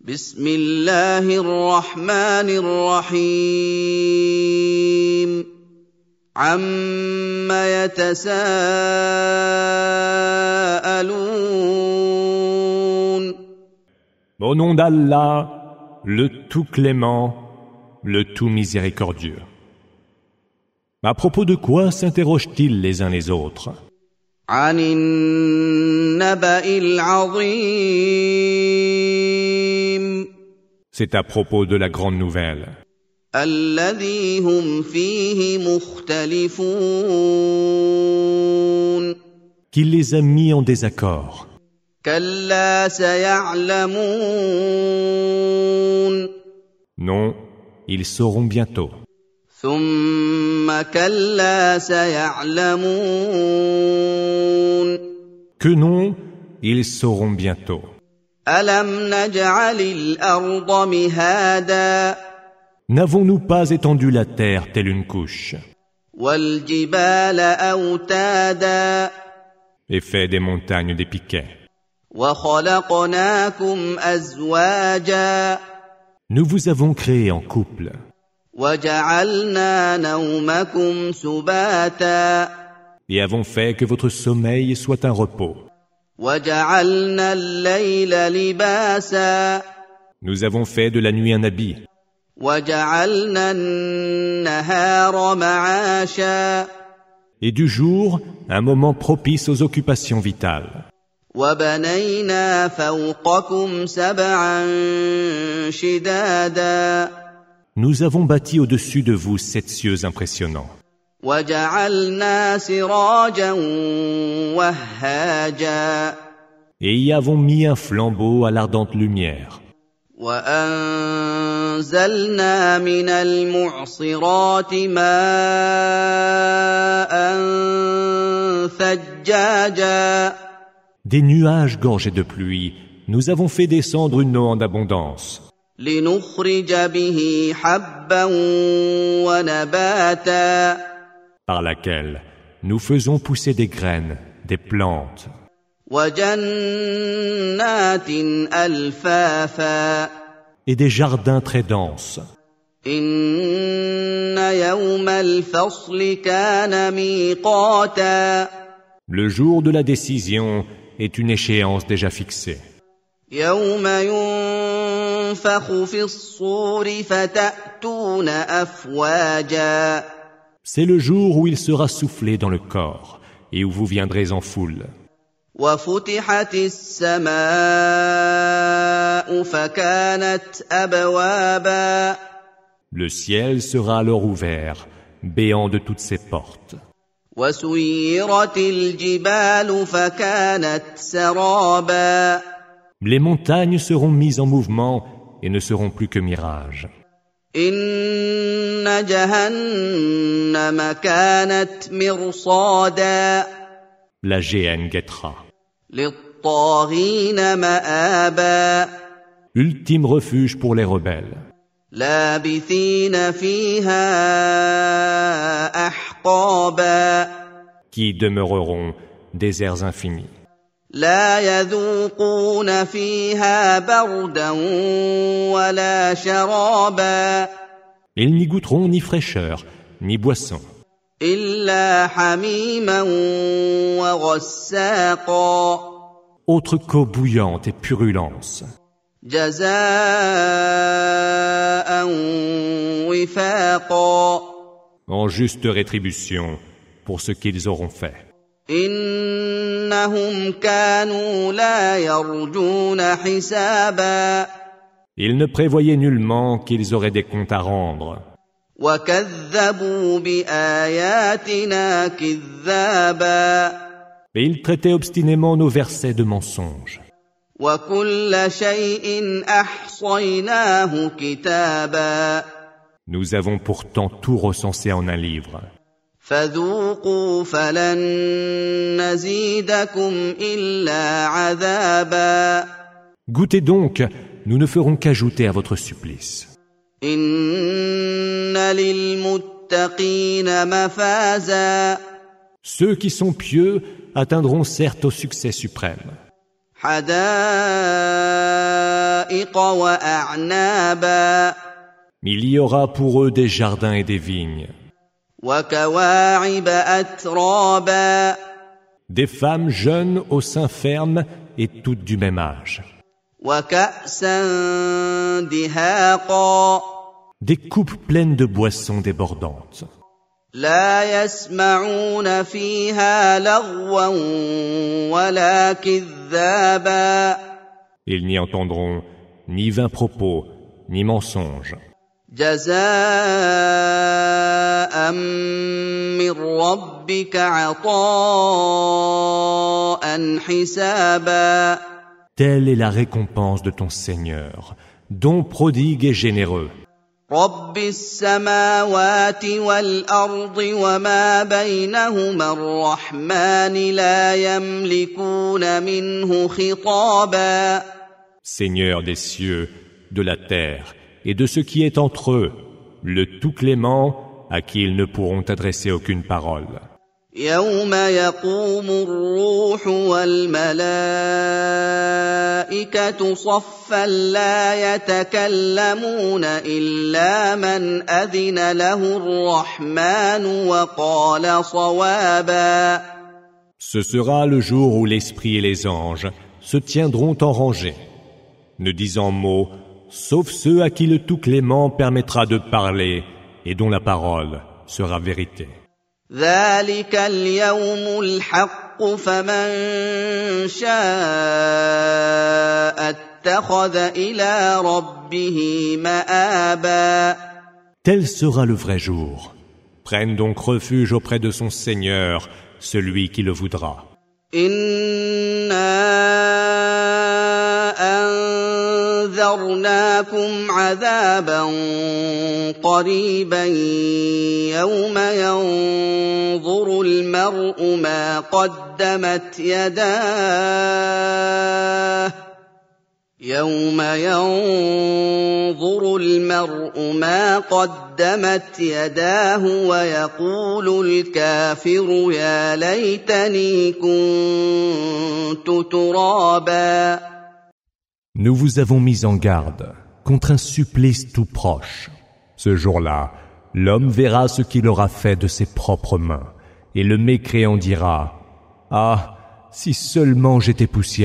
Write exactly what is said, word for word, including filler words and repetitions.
بسم الله الرحمن الرحيم عَمَّ يتساءلون Au nom d'Allah, le tout clément, le tout miséricordieux. À propos de quoi s'interrogent-ils les uns les autres? عن النبأ العظيم C'est à propos de la grande nouvelle, الذي هم فيه مختلفون qui les a mis en désaccord. كلا سيعلمون Non, ils sauront bientôt. ثم كلا سيعلمون Que non, ils sauront bientôt. ألم نجعل الأرض مهادا N'avons-nous pas étendu la terre telle une couche, والجبال أوتادا et fait des montagnes des piquets? وخلقناكم أزواجا Nous vous avons créé en couple, وجعلنا نومكم سباتا et avons fait que votre sommeil soit un repos. وجعلنا الليل لباسا Nous avons fait de la nuit un habit, وجعلنا النهار معاشا et du jour un moment propice aux occupations vitales. وبنينا فوقكم سبعا شدادا Nous avons bâti au-dessus de vous sept cieux impressionnants, وجعلنا سراجا وهاجا et y avons mis un flambeau à l'ardente lumière. وأنزلنا من المعصرات ماء ثجاجا Des nuages gorgés de pluie, nous avons fait descendre une eau en abondance, لنخرج به حبا ونباتا par laquelle nous faisons pousser des graines, des plantes, وجنات ألفافا et des jardins très denses. إن يوم الفصل كان ميقاتا Le jour de la décision est une échéance déjà fixée. يوم ينفخ في الصور فتأتون أفواجا C'est le jour où il sera soufflé dans le corps et où vous viendrez en foule. وفتحت السماء فكانت أبوابا Le ciel sera alors ouvert, béant de toutes ses portes. وسيرت الجبال فكانت سرابا Les montagnes seront mises en mouvement et ne seront plus que mirages. إن جهنم كانت مرصادا La géhenne guettera. للطاغين مآبا Ultime refuge pour les rebelles, لابثين فيها أحقابا qui demeureront déserts infinis. لا يذوقون فيها بردا ولا شرابا Ils n'y goûteront ni fraîcheur, ni boisson, إلا حميما وغساقا autre qu'eau bouillante et purulence, جزاء وفاقا en juste rétribution pour ce qu'ils auront fait. إنهم كانوا لا يرجون حسابا Ils ne prévoyaient nullement qu'ils auraient des comptes à rendre, وكذبوا بآياتنا كذابا et ils traitaient obstinément nos versets de mensonges. وكل شيء أحصيناه كتابا Nous avons pourtant tout recensé en un livre. فذوقوا فلن نزيدكم إلا عذابا Goûtez donc, nous ne ferons qu'ajouter à votre supplice. إن للمتقين مفازا Ceux qui sont pieux atteindront certes au succès suprême. حدائق وأعنابا Il y aura pour eux des jardins et des vignes, وكواعب أترابا des femmes jeunes au sein ferme et toutes du même âge, وكأسا دهاقا des coupes pleines de boissons débordantes. لا يسمعون فيها لغوا ولا كذابا Ils n'y entendront ni vains propos, ni mensonges. جزاء من ربك عطاء حسابا Telle est la récompense de ton Seigneur, don prodigue et généreux. رب السماوات والأرض وما بينهما الرحمن لا يملكون منه خطابا Seigneur des cieux, de la terre et de ce qui est entre eux, le tout clément à qui ils ne pourront adresser aucune parole. يوم يقوم الروح والملائكة صفا لا يتكلمون إلا من أذن له الرحمن وقال صوابا Ce sera le jour où l'Esprit et les anges se tiendront en rangée, ne disant mot, sauf ceux à qui le tout clément permettra de parler et dont la parole sera vérité. ذلك اليوم الحق فمن شاء اتخذ إلى ربه مآبا Tel sera le vrai jour. Prenne donc refuge auprès de son Seigneur, celui qui le voudra. إنا أنذرناكم عذابا قريبا يوم ينظر المرء ما قدمت يداه يوم ينظر المرء ما قدمت يداه ويقول الكافر يا ليتني كنت ترابا Nous vous avons mis en garde contre un supplice tout proche. Ce jour-là, l'homme verra ce qu'il aura fait de ses propres mains, et le mécréant dira « Ah, si seulement j'étais poussière !»